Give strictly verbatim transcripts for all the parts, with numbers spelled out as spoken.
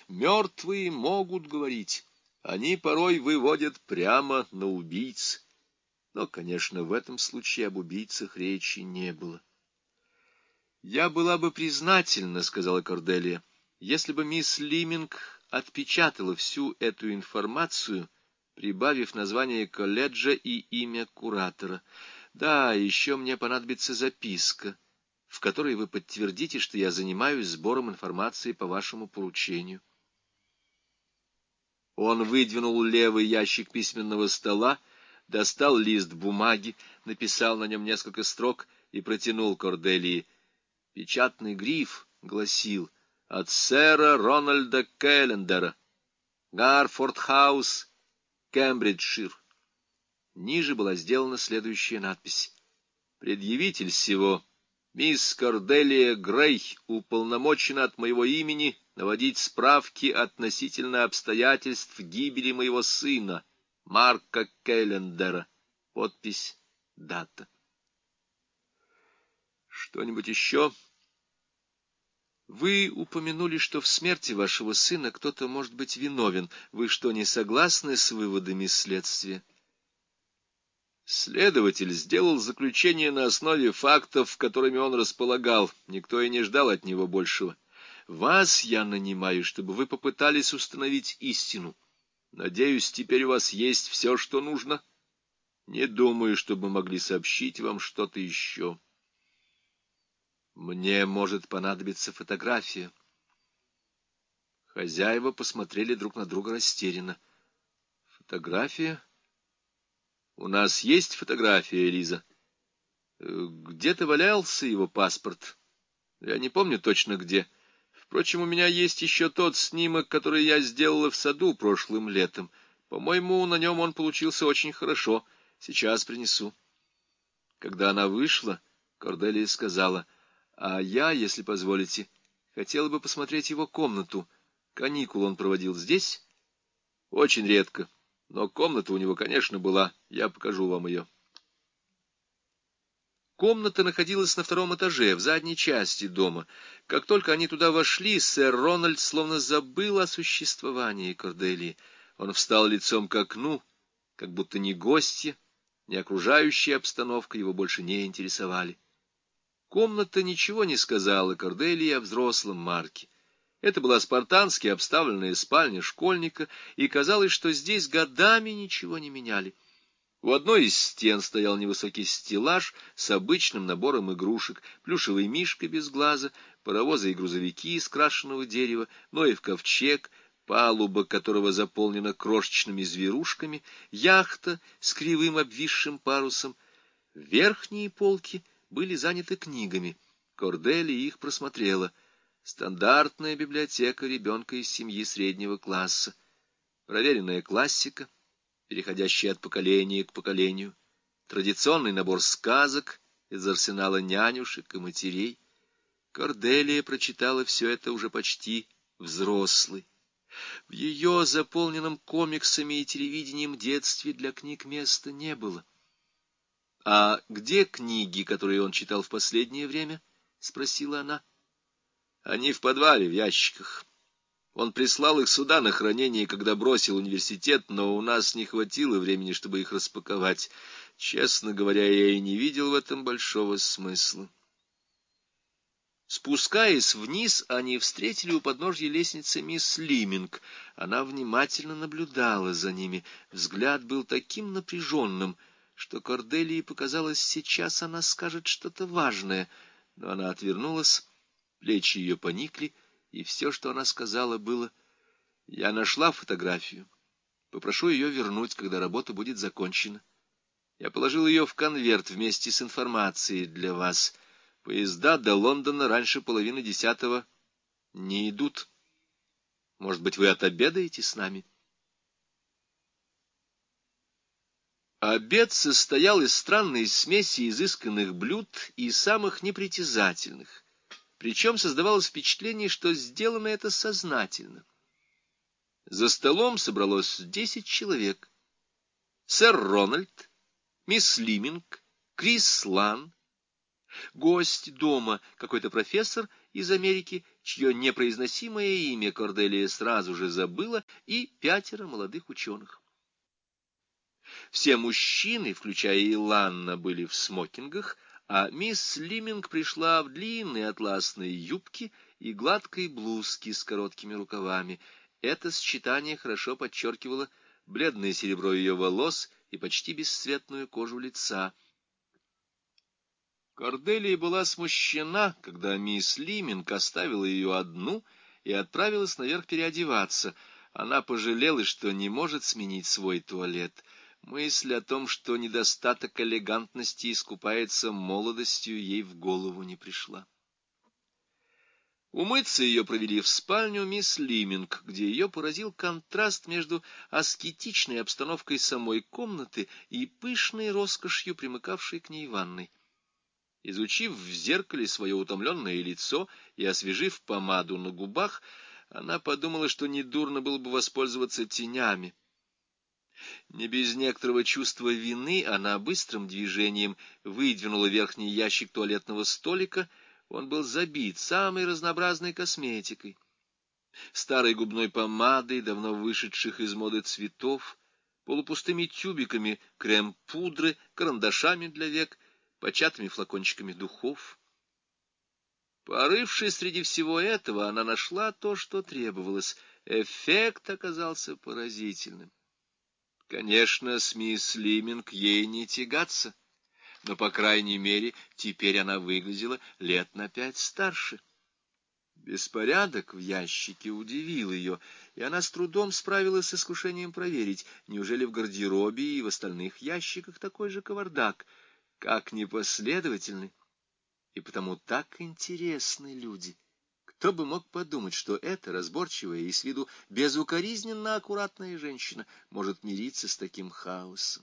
Мертвые могут говорить. Они порой выводят прямо на убийц. Но, конечно, в этом случае об убийцах речи не было. «Я была бы признательна, — сказала Корделия, — если бы мисс Лиминг отпечатала всю эту информацию, прибавив название колледжа и имя куратора. Да, еще мне понадобится записка, в которой вы подтвердите, что я занимаюсь сбором информации по вашему поручению». Он выдвинул левый ящик письменного стола, достал лист бумаги, написал на нем несколько строк и протянул Корделии. Печатный гриф гласил: «От сэра Рональда Келлендера, Гарфорд-хаус, Кембриджшир». Ниже была сделана следующая надпись: «Предъявитель сего, мисс Корделия Грей, уполномочена от моего имени наводить справки относительно обстоятельств гибели моего сына, Марка Келлендера». Подпись, дата. «Что-нибудь еще?» «Вы упомянули, что в смерти вашего сына кто-то может быть виновен. Вы что, не согласны с выводами следствия?» Следователь сделал заключение на основе фактов, которыми он располагал. Никто и не ждал от него большего. Вас я нанимаю, чтобы вы попытались установить истину. Надеюсь, теперь у вас есть все, что нужно. Не думаю, чтобы могли сообщить вам что-то еще. Мне может понадобиться фотография. Хозяева посмотрели друг на друга растерянно. Фотография? У нас есть фотография, Лиза. Где-то валялся его паспорт. Я не помню точно где. Впрочем, у меня есть еще тот снимок, который я сделала в саду прошлым летом. По-моему, на нем он получился очень хорошо. Сейчас принесу. Когда она вышла, Корделия сказала: «А я, если позволите, хотела бы посмотреть его комнату. Каникул он проводил здесь?» «Очень редко. Но комната у него, конечно, была. Я покажу вам ее». Комната находилась на втором этаже, в задней части дома. Как только они туда вошли, сэр Рональд словно забыл о существовании Корделии. Он встал лицом к окну, как будто ни гостья, ни окружающая обстановка его больше не интересовали. Комната ничего не сказала Корделии о взрослом Марке. Это была спартански обставленная спальня школьника, и казалось, что здесь годами ничего не меняли. У одной из стен стоял невысокий стеллаж с обычным набором игрушек: плюшевый мишка без глаза, паровозы и грузовики из крашеного дерева, Ноев ковчег, палуба которого заполнена крошечными зверушками, яхта с кривым обвисшим парусом. Верхние полки были заняты книгами. Корделия их просмотрела. Стандартная библиотека ребенка из семьи среднего класса. Проверенная классика, переходящая от поколения к поколению. Традиционный набор сказок из арсенала нянюшек и матерей. Корделия прочитала все это уже почти взрослой. В ее заполненном комиксами и телевидением детстве для книг места не было. — А где книги, которые он читал в последнее время? — спросила она. — Они в подвале, в ящиках. Он прислал их сюда на хранение, когда бросил университет, но у нас не хватило времени, чтобы их распаковать. Честно говоря, я и не видел в этом большого смысла. Спускаясь вниз, они встретили у подножья лестницы мисс Лиминг. Она внимательно наблюдала за ними. Взгляд был таким напряженным, что Корделии показалось, сейчас она скажет что-то важное. Но она отвернулась, плечи ее поникли, и все, что она сказала, было: «Я нашла фотографию. Попрошу ее вернуть, когда работа будет закончена. Я положил ее в конверт вместе с информацией для вас. Поезда до Лондона раньше половины десятого не идут. Может быть, вы отобедаете с нами?» Обед состоял из странной смеси изысканных блюд и самых непритязательных. Причем создавалось впечатление, что сделано это сознательно. За столом собралось десять человек. Сэр Рональд, мисс Лиминг, Крис Лан, гость дома, какой-то профессор из Америки, чье непроизносимое имя Корделия сразу же забыла, и пятеро молодых ученых. Все мужчины, включая Иланна, были в смокингах, а мисс Лиминг пришла в длинной атласной юбке и гладкой блузке с короткими рукавами. Это сочетание хорошо подчеркивало бледное серебро ее волос и почти бесцветную кожу лица. Корделия была смущена, когда мисс Лиминг оставила ее одну и отправилась наверх переодеваться. Она пожалела, что не может сменить свой туалет. Мысль о том, что недостаток элегантности искупается молодостью, ей в голову не пришла. Умыться ее провели в спальню мисс Лиминг, где ее поразил контраст между аскетичной обстановкой самой комнаты и пышной роскошью, примыкавшей к ней ванной. Изучив в зеркале свое утомленное лицо и освежив помаду на губах, она подумала, что недурно было бы воспользоваться тенями. Не без некоторого чувства вины она быстрым движением выдвинула верхний ящик туалетного столика. Он был забит самой разнообразной косметикой, старой губной помадой, давно вышедших из моды цветов, полупустыми тюбиками крем-пудры, карандашами для век, початыми флакончиками духов. Порывшись среди всего этого, она нашла то, что требовалось. Эффект оказался поразительным. Конечно, с мисс Лиминг ей не тягаться, но, по крайней мере, теперь она выглядела лет на пять старше. Беспорядок в ящике удивил ее, и она с трудом справилась с искушением проверить, неужели в гардеробе и в остальных ящиках такой же кавардак. Как непоследовательны и потому так интересны люди! Кто бы мог подумать, что эта разборчивая и с виду безукоризненно аккуратная женщина может мириться с таким хаосом?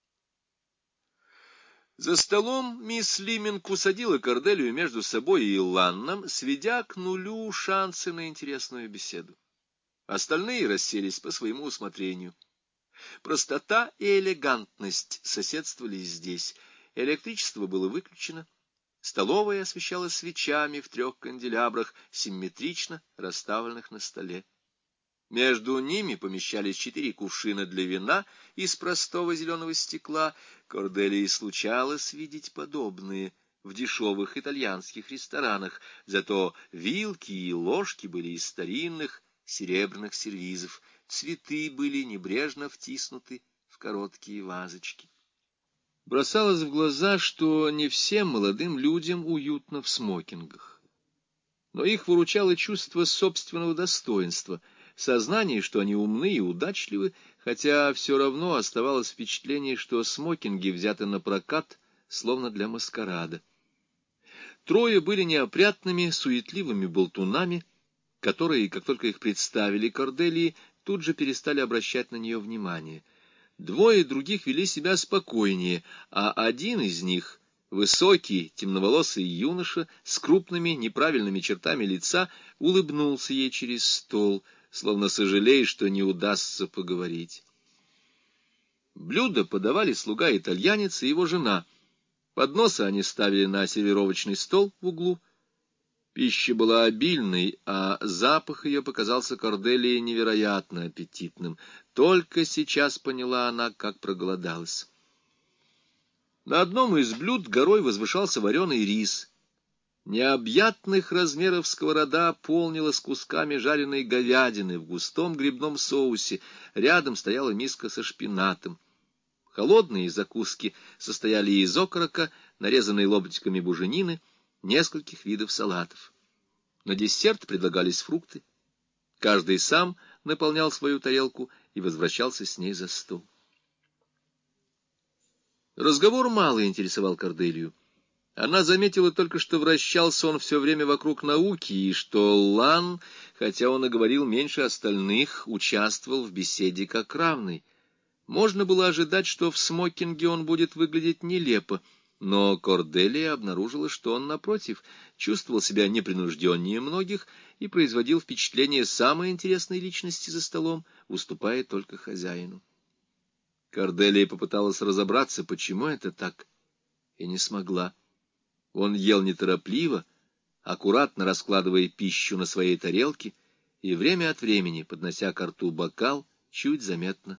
За столом мисс Лиминг усадила Корделию между собой и Иланном, сведя к нулю шансы на интересную беседу. Остальные расселись по своему усмотрению. Простота и элегантность соседствовали здесь. Электричество было выключено. Столовая освещалась свечами в трех канделябрах, симметрично расставленных на столе. Между ними помещались четыре кувшина для вина из простого зеленого стекла. Корделии случалось видеть подобные в дешевых итальянских ресторанах, зато вилки и ложки были из старинных серебряных сервизов, цветы были небрежно втиснуты в короткие вазочки. Бросалось в глаза, что не всем молодым людям уютно в смокингах. Но их выручало чувство собственного достоинства, сознание, что они умны и удачливы, хотя все равно оставалось впечатление, что смокинги взяты на прокат, словно для маскарада. Трое были неопрятными, суетливыми болтунами, которые, как только их представили Корделии, тут же перестали обращать на нее внимание. Двое других вели себя спокойнее, а один из них, высокий, темноволосый юноша с крупными неправильными чертами лица, улыбнулся ей через стол, словно сожалея, что не удастся поговорить. Блюда подавали слуга-итальянец и его жена. Подносы они ставили на сервировочный стол в углу. Пища была обильной, а запах ее показался Корделии невероятно аппетитным. Только сейчас поняла она, как проголодалась. На одном из блюд горой возвышался вареный рис. Необъятных размеров сковорода полнилась кусками жареной говядины в густом грибном соусе. Рядом стояла миска со шпинатом. Холодные закуски состояли из окорока, нарезанной ломтиками буженины, нескольких видов салатов. На десерт предлагались фрукты. Каждый сам наполнял свою тарелку и возвращался с ней за стол. Разговор мало интересовал Корделию. Она заметила только, что вращался он все время вокруг науки, и что Лан, хотя он и говорил меньше остальных, участвовал в беседе как равный. Можно было ожидать, что в смокинге он будет выглядеть нелепо, но Корделия обнаружила, что он, напротив, чувствовал себя непринужденнее многих и производил впечатление самой интересной личности за столом, уступая только хозяину. Корделия попыталась разобраться, почему это так, и не смогла. Он ел неторопливо, аккуратно раскладывая пищу на своей тарелке и время от времени поднося ко рту бокал, чуть заметно